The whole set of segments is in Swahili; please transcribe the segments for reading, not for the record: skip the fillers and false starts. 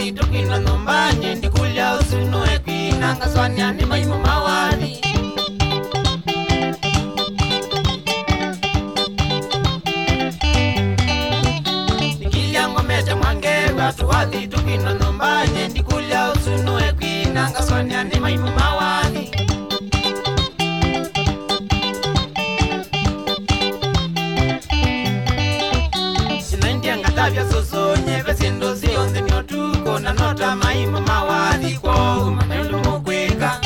tuwathi tukwina nyumbani ndikulya usunue kwina ngaswania ni maimu mawathi nikilya ngomete mwangewa tuwathi tukwina nyumbani ndikulya usunue kwina ngaswania ni maimu mawathi Tavya soso nyeve sindo sionzi nyotuko na nota maimu mawathi kwa umanailu mukweka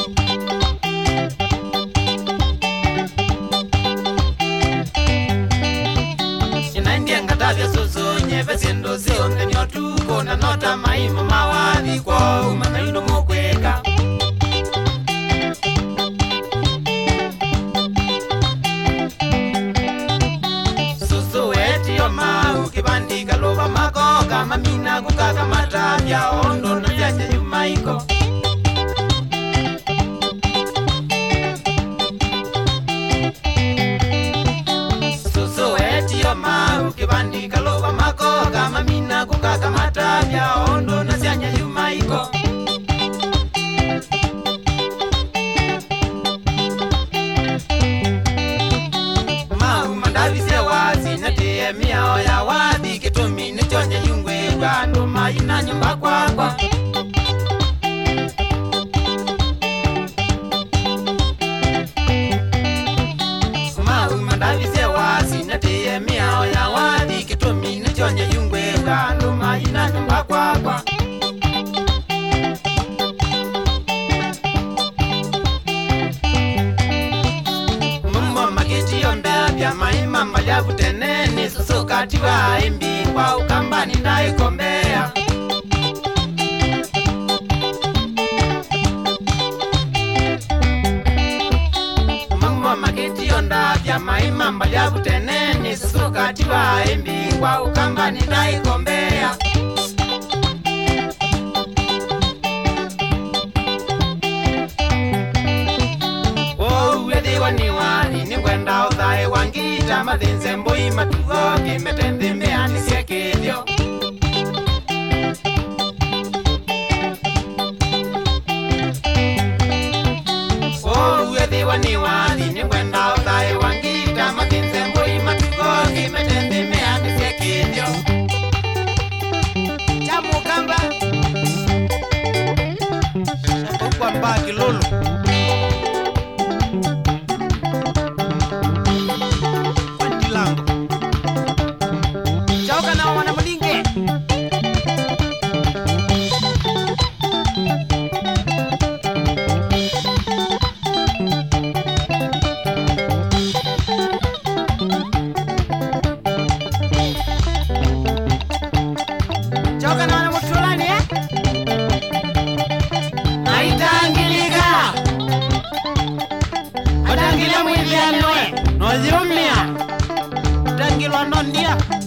Inaindianga tavya soso nyeve sindo sionzi nyotuko na nota maimu mawathi kwa umanailu mukweka Kibandika loba makoka mamina kukaka matavya ondo na vyanya yumaiko Susu eti yoma kibandika loba makoka mamina kukaka matavya ondo na vyanya yumaiko miao ya wathi kitumi ni chonye yungwe gando maina nyumba kwakwa Mau mandavise wazi natie miao ya wathi kitumi ni chonye yungwe gando maina nyumba kwakwa Mumbo mageti yonda vya maima mbalyavu teneni Susukati wa imbi kwa ukambani ndaikombea Mumbo mageti yonda vya maima mbalyavu teneni Susukati wa imbi kwa ukambani ndaikombea Niwani ni kwenda udhae wangita mathinze mbui matugo kimetenthi meani siekithyo Uwethiwa niwani ni kwenda udhae wangita mathinze mbui matugo kimetenthi meani siekithyo Chamu kamba Ukwa mbaki lulu Chauka na wana mulinge Chauka na wana mutulani Naitangilika Atangila mwili ya noe Noziumia Tangilwa nondia